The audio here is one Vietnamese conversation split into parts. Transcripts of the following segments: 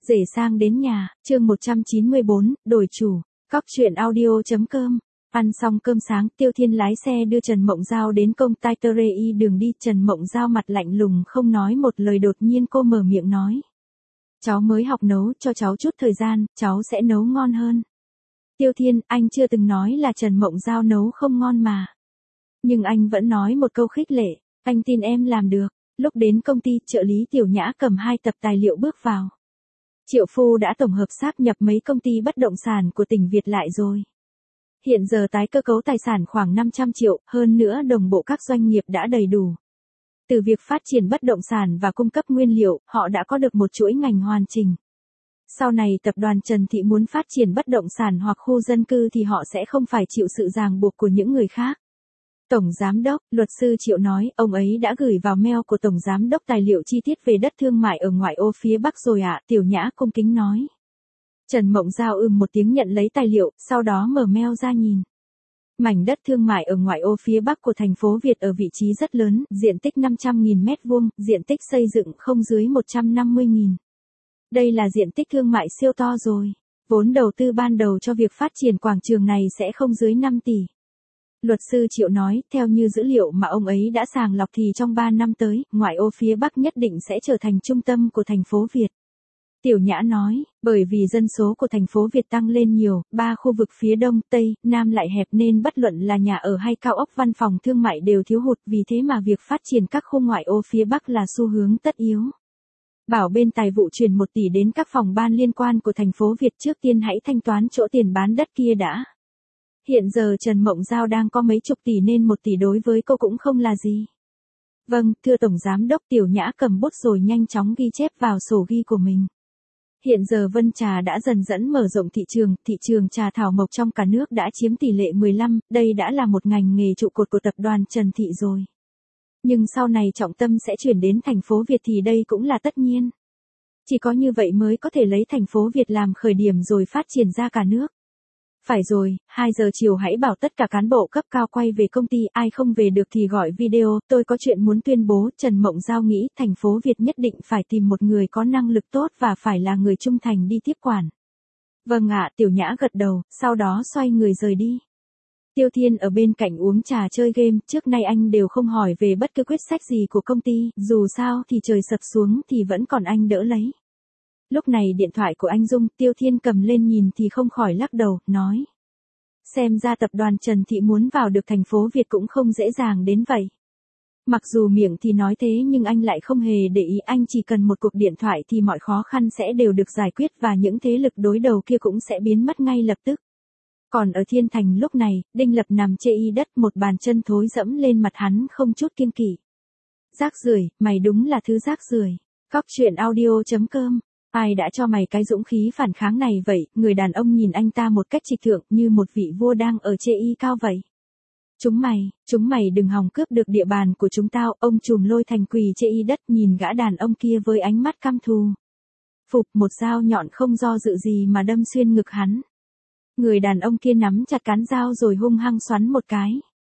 Rể sang đến nhà, chương 194, đổi chủ, cóc truyện audio.com. Ăn xong cơm sáng, Tiêu Thiên lái xe đưa Trần Mộng Giao đến công ty Terei đường đi. Trần Mộng Giao mặt lạnh lùng không nói một lời, đột nhiên cô mở miệng nói. Cháu mới học nấu, cho cháu chút thời gian, cháu sẽ nấu ngon hơn. Tiêu Thiên, anh chưa từng nói là Trần Mộng Giao nấu không ngon mà. Nhưng anh vẫn nói một câu khích lệ, anh tin em làm được. Lúc đến công ty, trợ lý Tiểu Nhã cầm 2 tập tài liệu bước vào. Triệu Phu đã tổng hợp sáp nhập mấy công ty bất động sản của tỉnh Việt lại rồi. Hiện giờ tái cơ cấu tài sản khoảng 500 triệu, hơn nữa đồng bộ các doanh nghiệp đã đầy đủ. Từ việc phát triển bất động sản và cung cấp nguyên liệu, họ đã có được một chuỗi ngành hoàn chỉnh. Sau này tập đoàn Trần Thị muốn phát triển bất động sản hoặc khu dân cư thì họ sẽ không phải chịu sự ràng buộc của những người khác. Tổng Giám đốc, luật sư Triệu nói, ông ấy đã gửi vào mail của Tổng Giám đốc tài liệu chi tiết về đất thương mại ở ngoại ô phía Bắc rồi ạ. Tiểu Nhã cung kính nói. Trần Mộng Giao một tiếng nhận lấy tài liệu, sau đó mở mail ra nhìn. Mảnh đất thương mại ở ngoại ô phía Bắc của thành phố Việt ở vị trí rất lớn, diện tích 500.000 m2, diện tích xây dựng không dưới 150.000. Đây là diện tích thương mại siêu to rồi. Vốn đầu tư ban đầu cho việc phát triển quảng trường này sẽ không dưới 5 tỷ. Luật sư Triệu nói, theo như dữ liệu mà ông ấy đã sàng lọc thì trong 3 năm tới, ngoại ô phía Bắc nhất định sẽ trở thành trung tâm của thành phố Việt. Tiểu Nhã nói, bởi vì dân số của thành phố Việt tăng lên nhiều, 3 khu vực phía Đông, Tây, Nam lại hẹp nên bất luận là nhà ở hay cao ốc văn phòng thương mại đều thiếu hụt, vì thế mà việc phát triển các khu ngoại ô phía Bắc là xu hướng tất yếu. Bảo bên tài vụ chuyển 1 tỷ đến các phòng ban liên quan của thành phố Việt, trước tiên hãy thanh toán chỗ tiền bán đất kia đã. Hiện giờ Trần Mộng Giao đang có mấy chục tỷ nên 1 tỷ đối với cô cũng không là gì. Vâng, thưa Tổng Giám đốc. Tiểu Nhã cầm bút rồi nhanh chóng ghi chép vào sổ ghi của mình. Hiện giờ Vân Trà đã dần dần mở rộng thị trường trà thảo mộc trong cả nước đã chiếm tỷ lệ 15, đây đã là một ngành nghề trụ cột của tập đoàn Trần Thị rồi. Nhưng sau này trọng tâm sẽ chuyển đến thành phố Việt thì đây cũng là tất nhiên. Chỉ có như vậy mới có thể lấy thành phố Việt làm khởi điểm rồi phát triển ra cả nước. Phải rồi, 2 giờ chiều hãy bảo tất cả cán bộ cấp cao quay về công ty, ai không về được thì gọi video, tôi có chuyện muốn tuyên bố. Trần Mộng Giao nghĩ thành phố Việt nhất định phải tìm một người có năng lực tốt và phải là người trung thành đi tiếp quản. Vâng ạ. Tiểu Nhã gật đầu, sau đó xoay người rời đi. Tiêu Thiên ở bên cạnh uống trà chơi game, trước nay anh đều không hỏi về bất cứ quyết sách gì của công ty, dù sao thì trời sập xuống thì vẫn còn anh đỡ lấy. Lúc này điện thoại của anh rung, Tiêu Thiên cầm lên nhìn thì không khỏi lắc đầu, nói. Xem ra tập đoàn Trần Thị muốn vào được thành phố Việt cũng không dễ dàng đến vậy. Mặc dù miệng thì nói thế nhưng anh lại không hề để ý, anh chỉ cần một cuộc điện thoại thì mọi khó khăn sẽ đều được giải quyết và những thế lực đối đầu kia cũng sẽ biến mất ngay lập tức. Còn ở Thiên Thành lúc này, Đinh Lập nằm chê y đất, một bàn chân thối dẫm lên mặt hắn không chút kiêng kỵ. Rác rưởi, mày đúng là thứ rác rưởi. Cóc truyện audio.com. Ai đã cho mày cái dũng khí phản kháng này vậy? Người đàn ông nhìn anh ta một cách trịch thượng như một vị vua đang ở chê y cao vậy. Chúng mày đừng hòng cướp được địa bàn của chúng tao. Ông trùm Lôi Thành quỳ chê y đất nhìn gã đàn ông kia với ánh mắt căm thù. Phục, một dao nhọn không do dự gì mà đâm xuyên ngực hắn. Người đàn ông kia nắm chặt cán dao rồi hung hăng xoắn một cái.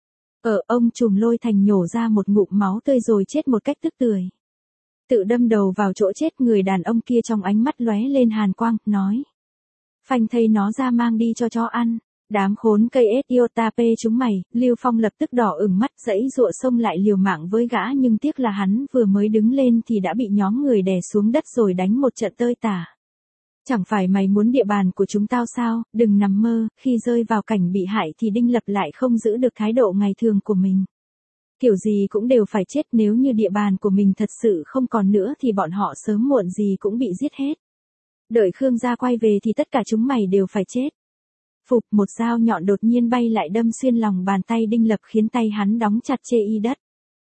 Ông trùm Lôi Thành nhổ ra một ngụm máu tươi rồi chết một cách tức tưởi. Tự đâm đầu vào chỗ chết. Người đàn ông kia trong ánh mắt lóe lên hàn quang, nói. Phanh thây nó ra mang đi cho chó ăn. Đám khốn cây Etiotape chúng mày. Lưu Phong lập tức đỏ ửng mắt, giãy giụa xông lại liều mạng với gã, nhưng tiếc là hắn vừa mới đứng lên thì đã bị nhóm người đè xuống đất rồi đánh một trận tơi tả. Chẳng phải mày muốn địa bàn của chúng tao sao? Đừng nằm mơ. Khi rơi vào cảnh bị hại thì Đinh Lập lại không giữ được thái độ ngày thường của mình. Kiểu gì cũng đều phải chết, nếu như địa bàn của mình thật sự không còn nữa thì bọn họ sớm muộn gì cũng bị giết hết. Đợi Khương gia quay về thì tất cả chúng mày đều phải chết. Phục, một dao nhọn đột nhiên bay lại đâm xuyên lòng bàn tay Đinh Lập khiến tay hắn đóng chặt chê y đất.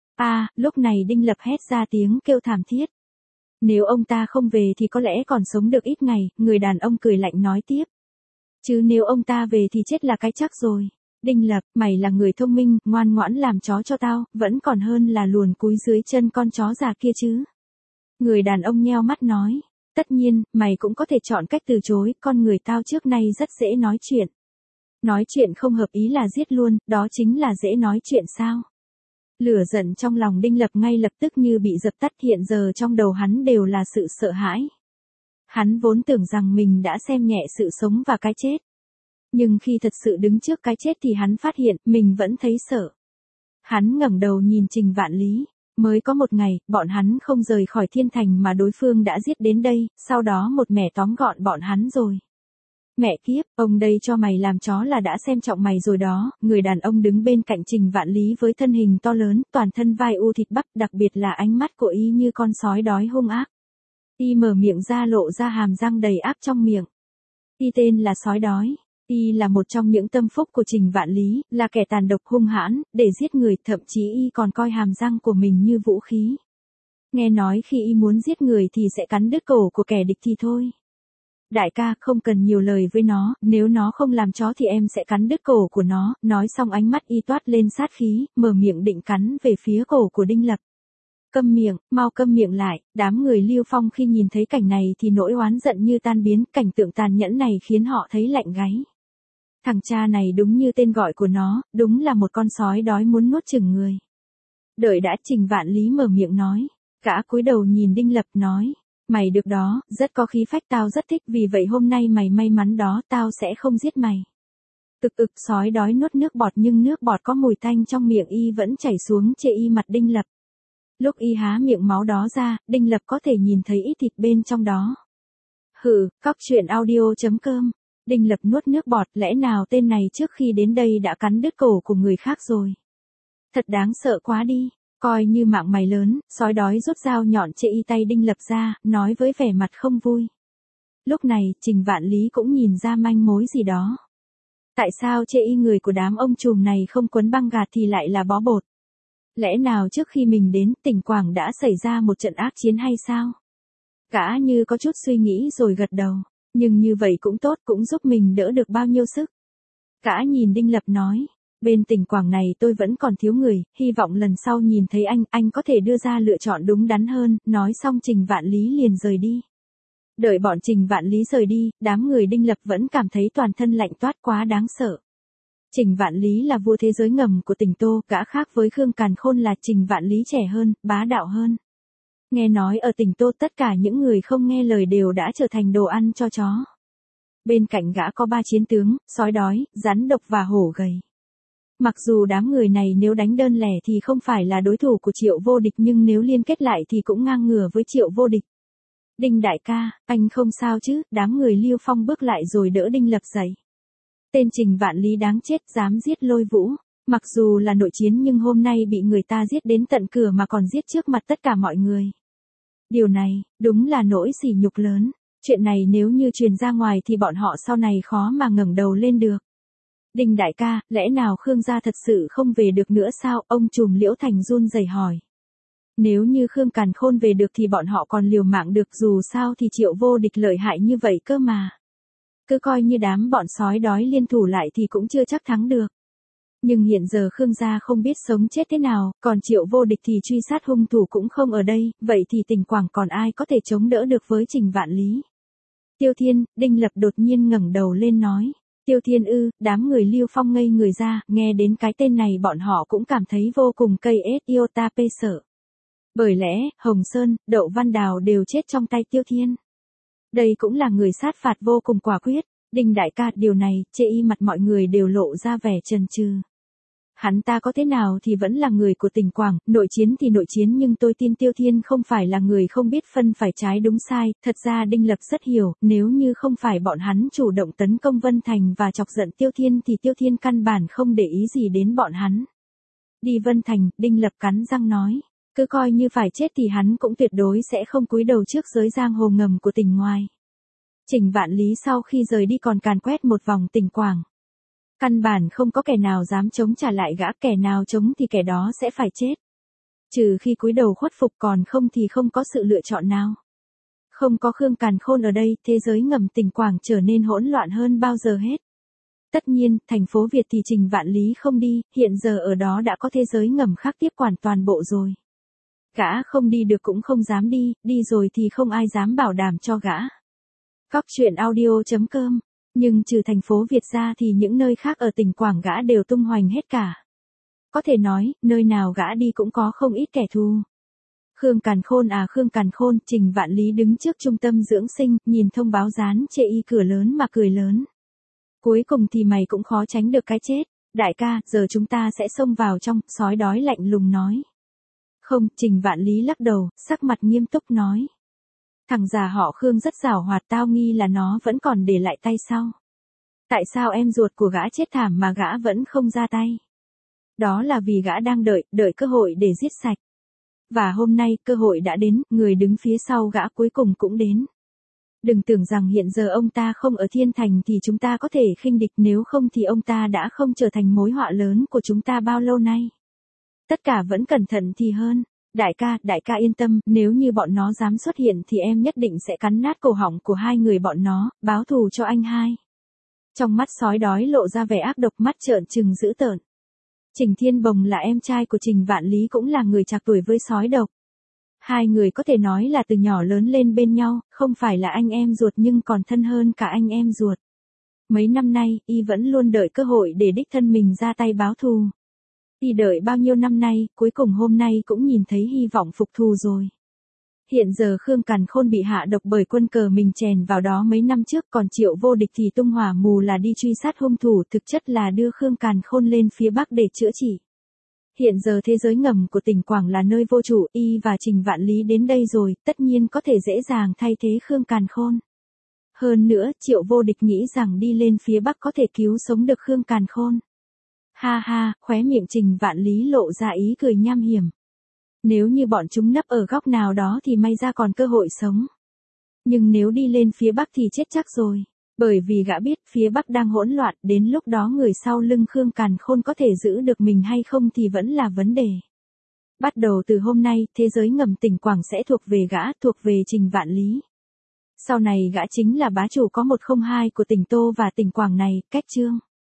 Lúc này Đinh Lập hét ra tiếng kêu thảm thiết. Nếu ông ta không về thì có lẽ còn sống được ít ngày. Người đàn ông cười lạnh nói tiếp. Chứ nếu ông ta về thì chết là cái chắc rồi. Đinh Lập, mày là người thông minh, ngoan ngoãn làm chó cho tao, vẫn còn hơn là luồn cúi dưới chân con chó già kia chứ. Người đàn ông nheo mắt nói. Tất nhiên, mày cũng có thể chọn cách từ chối, con người tao trước nay rất dễ nói chuyện. Nói chuyện không hợp ý là giết luôn, đó chính là dễ nói chuyện sao. Lửa giận trong lòng Đinh Lập ngay lập tức như bị dập tắt, hiện giờ trong đầu hắn đều là sự sợ hãi. Hắn vốn tưởng rằng mình đã xem nhẹ sự sống và cái chết. Nhưng khi thật sự đứng trước cái chết thì hắn phát hiện mình vẫn thấy sợ. Hắn ngẩng đầu nhìn Trình Vạn Lý. Mới có một ngày, bọn hắn không rời khỏi thiên thành mà đối phương đã giết đến đây, sau đó một mẻ tóm gọn bọn hắn rồi. Mẹ kiếp, ông đây cho mày làm chó là đã xem trọng mày rồi đó. Người đàn ông đứng bên cạnh Trình Vạn Lý với thân hình to lớn, toàn thân vai u thịt bắp, đặc biệt là ánh mắt của y như con sói đói hung ác. Y mở miệng ra lộ ra hàm răng đầy ác trong miệng. Y tên là sói đói. Y là một trong những tâm phúc của Trình Vạn Lý, là kẻ tàn độc hung hãn, để giết người, thậm chí y còn coi hàm răng của mình như vũ khí. Nghe nói khi y muốn giết người thì sẽ cắn đứt cổ của kẻ địch thì thôi. Đại ca, không cần nhiều lời với nó, nếu nó không làm chó thì em sẽ cắn đứt cổ của nó. Nói xong ánh mắt y toát lên sát khí, mở miệng định cắn về phía cổ của Đinh Lập. Câm miệng, mau câm miệng lại. Đám người Lưu Phong khi nhìn thấy cảnh này thì nỗi oán giận như tan biến, cảnh tượng tàn nhẫn này khiến họ thấy lạnh gáy. Thằng cha này đúng như tên gọi của nó, đúng là một con sói đói muốn nuốt chửng người. Đợi đã, Trình Vạn Lý mở miệng nói. Gã cúi đầu nhìn Đinh Lập nói. Mày được đó, rất có khí phách, tao rất thích, vì vậy hôm nay mày may mắn đó, tao sẽ không giết mày. Sói đói nuốt nước bọt nhưng nước bọt có mùi tanh trong miệng y vẫn chảy xuống chê y mặt Đinh Lập. Lúc y há miệng máu đó ra, Đinh Lập có thể nhìn thấy ít thịt bên trong đó. Hừ, cóc truyện audio.com. Đinh Lập nuốt nước bọt, lẽ nào tên này trước khi đến đây đã cắn đứt cổ của người khác rồi. Thật đáng sợ quá đi, coi như mạng mày lớn. Sói đói rút dao nhọn chê y tay Đinh Lập ra, nói với vẻ mặt không vui. Lúc này, Trình Vạn Lý cũng nhìn ra manh mối gì đó. Tại sao chê y người của đám ông trùm này không quấn băng gạc thì lại là bó bột? Lẽ nào trước khi mình đến, Tỉnh Quảng đã xảy ra một trận ác chiến hay sao? Gã như có chút suy nghĩ rồi gật đầu. Nhưng như vậy cũng tốt, cũng giúp mình đỡ được bao nhiêu sức. Gã nhìn Đinh Lập nói. Bên Tỉnh Quảng này tôi vẫn còn thiếu người, hy vọng lần sau nhìn thấy anh có thể đưa ra lựa chọn đúng đắn hơn. Nói xong Trình Vạn Lý liền rời đi. Đợi bọn Trình Vạn Lý rời đi, đám người Đinh Lập vẫn cảm thấy toàn thân lạnh toát, quá đáng sợ. Trình Vạn Lý là vua thế giới ngầm của tỉnh Tô, gã khác với Khương Càn Khôn là Trình Vạn Lý trẻ hơn, bá đạo hơn. Nghe nói ở tỉnh Tô tất cả những người không nghe lời đều đã trở thành đồ ăn cho chó. Bên cạnh gã có 3 chiến tướng, sói đói, rắn độc và hổ gầy. Mặc dù đám người này nếu đánh đơn lẻ thì không phải là đối thủ của Triệu Vô Địch, nhưng nếu liên kết lại thì cũng ngang ngửa với Triệu Vô Địch. Đinh đại ca, anh không sao chứ? Đám người Liêu Phong bước lại rồi đỡ Đinh Lập dậy. Tên Trình Vạn Lý đáng chết, dám giết Lôi Vũ. Mặc dù là nội chiến nhưng hôm nay bị người ta giết đến tận cửa mà còn giết trước mặt tất cả mọi người. Điều này, đúng là nỗi sỉ nhục lớn. Chuyện này nếu như truyền ra ngoài thì bọn họ sau này khó mà ngẩng đầu lên được. Đinh đại ca, lẽ nào Khương gia thật sự không về được nữa sao? Ông trùm Liễu Thành run rẩy hỏi. Nếu như Khương Càn Khôn về được thì bọn họ còn liều mạng được, dù sao thì Triệu Vô Địch lợi hại như vậy cơ mà. Cứ coi như đám bọn sói đói liên thủ lại thì cũng chưa chắc thắng được. Nhưng hiện giờ Khương gia không biết sống chết thế nào, còn Triệu Vô Địch thì truy sát hung thủ cũng không ở đây, vậy thì Tỉnh Quảng còn ai có thể chống đỡ được với Trình Vạn Lý? Tiêu Thiên, Đinh Lập đột nhiên ngẩng đầu lên nói. Tiêu Thiên ư? Đám người Liêu Phong ngây người ra, nghe đến cái tên này bọn họ cũng cảm thấy vô cùng cây iota pê sợ. Bởi lẽ, Hồng Sơn, Đậu Văn Đào đều chết trong tay Tiêu Thiên. Đây cũng là người sát phạt vô cùng quả quyết. Đinh đại ca, điều này, chê y mặt mọi người đều lộ ra vẻ chần chừ. Hắn ta có thế nào thì vẫn là người của Tỉnh Quảng, nội chiến thì nội chiến, nhưng tôi tin Tiêu Thiên không phải là người không biết phân phải trái đúng sai. Thật ra Đinh Lập rất hiểu, nếu như không phải bọn hắn chủ động tấn công Vân Thành và chọc giận Tiêu Thiên thì Tiêu Thiên căn bản không để ý gì đến bọn hắn. Đi Vân Thành, Đinh Lập cắn răng nói. Cứ coi như phải chết thì hắn cũng tuyệt đối sẽ không cúi đầu trước giới giang hồ ngầm của tỉnh ngoài. Trình Vạn Lý sau khi rời đi còn càn quét một vòng Tỉnh Quảng. Căn bản không có kẻ nào dám chống trả lại gã, kẻ nào chống thì kẻ đó sẽ phải chết. Trừ khi cúi đầu khuất phục, còn không thì không có sự lựa chọn nào. Không có Khương Càn Khôn ở đây, thế giới ngầm Tỉnh Quảng trở nên hỗn loạn hơn bao giờ hết. Tất nhiên, thành phố Việt thì Trình Vạn Lý không đi, hiện giờ ở đó đã có thế giới ngầm khác tiếp quản toàn bộ rồi. Gã không đi được cũng không dám đi, đi rồi thì không ai dám bảo đảm cho gã. Cóc truyện audio.com. Nhưng trừ thành phố Việt ra thì những nơi khác ở Tỉnh Quảng gã đều tung hoành hết cả. Có thể nói, nơi nào gã đi cũng có không ít kẻ thù. Khương Càn Khôn à Khương Càn Khôn, Trình Vạn Lý đứng trước trung tâm dưỡng sinh, nhìn thông báo dán chê y cửa lớn mà cười lớn. Cuối cùng thì mày cũng khó tránh được cái chết. Đại ca, giờ chúng ta sẽ xông vào trong, sói đói lạnh lùng nói. Không, Trình Vạn Lý lắc đầu, sắc mặt nghiêm túc nói. Thằng già họ Khương rất giàu hoạt, tao nghi là nó vẫn còn để lại tay sau. Tại sao em ruột của gã chết thảm mà gã vẫn không ra tay? Đó là vì gã đang đợi cơ hội để giết sạch. Và hôm nay, cơ hội đã đến, người đứng phía sau gã cuối cùng cũng đến. Đừng tưởng rằng hiện giờ ông ta không ở Thiên Thành thì chúng ta có thể khinh địch, nếu không thì ông ta đã không trở thành mối họa lớn của chúng ta bao lâu nay. Tất cả vẫn cẩn thận thì hơn. Đại ca yên tâm, nếu như bọn nó dám xuất hiện thì em nhất định sẽ cắn nát cổ họng của hai người bọn nó, báo thù cho anh hai. Trong mắt sói đói lộ ra vẻ ác độc, mắt trợn trừng dữ tợn. Trình Thiên Bồng là em trai của Trình Vạn Lý, cũng là người trạc tuổi với sói độc. Hai người có thể nói là từ nhỏ lớn lên bên nhau, không phải là anh em ruột nhưng còn thân hơn cả anh em ruột. Mấy năm nay, y vẫn luôn đợi cơ hội để đích thân mình ra tay báo thù. Y đợi bao nhiêu năm nay, cuối cùng hôm nay cũng nhìn thấy hy vọng phục thù rồi. Hiện giờ Khương Càn Khôn bị hạ độc bởi quân cờ mình chèn vào đó mấy năm trước, còn Triệu Vô Địch thì tung hỏa mù là đi truy sát hung thủ, thực chất là đưa Khương Càn Khôn lên phía Bắc để chữa trị. Hiện giờ thế giới ngầm của tỉnh Quảng là nơi vô chủ, y và Trình Vạn Lý đến đây rồi, tất nhiên có thể dễ dàng thay thế Khương Càn Khôn. Hơn nữa, Triệu Vô Địch nghĩ rằng đi lên phía Bắc có thể cứu sống được Khương Càn Khôn. Ha ha, khóe miệng Trình Vạn Lý lộ ra ý cười nham hiểm. Nếu như bọn chúng nấp ở góc nào đó thì may ra còn cơ hội sống. Nhưng nếu đi lên phía Bắc thì chết chắc rồi. Bởi vì gã biết phía Bắc đang hỗn loạn, đến lúc đó người sau lưng Khương Càn Khôn có thể giữ được mình hay không thì vẫn là vấn đề. Bắt đầu từ hôm nay, thế giới ngầm tỉnh Quảng sẽ thuộc về gã, thuộc về Trình Vạn Lý. Sau này gã chính là bá chủ có 102 của tỉnh Tô và tỉnh Quảng này, cách chương.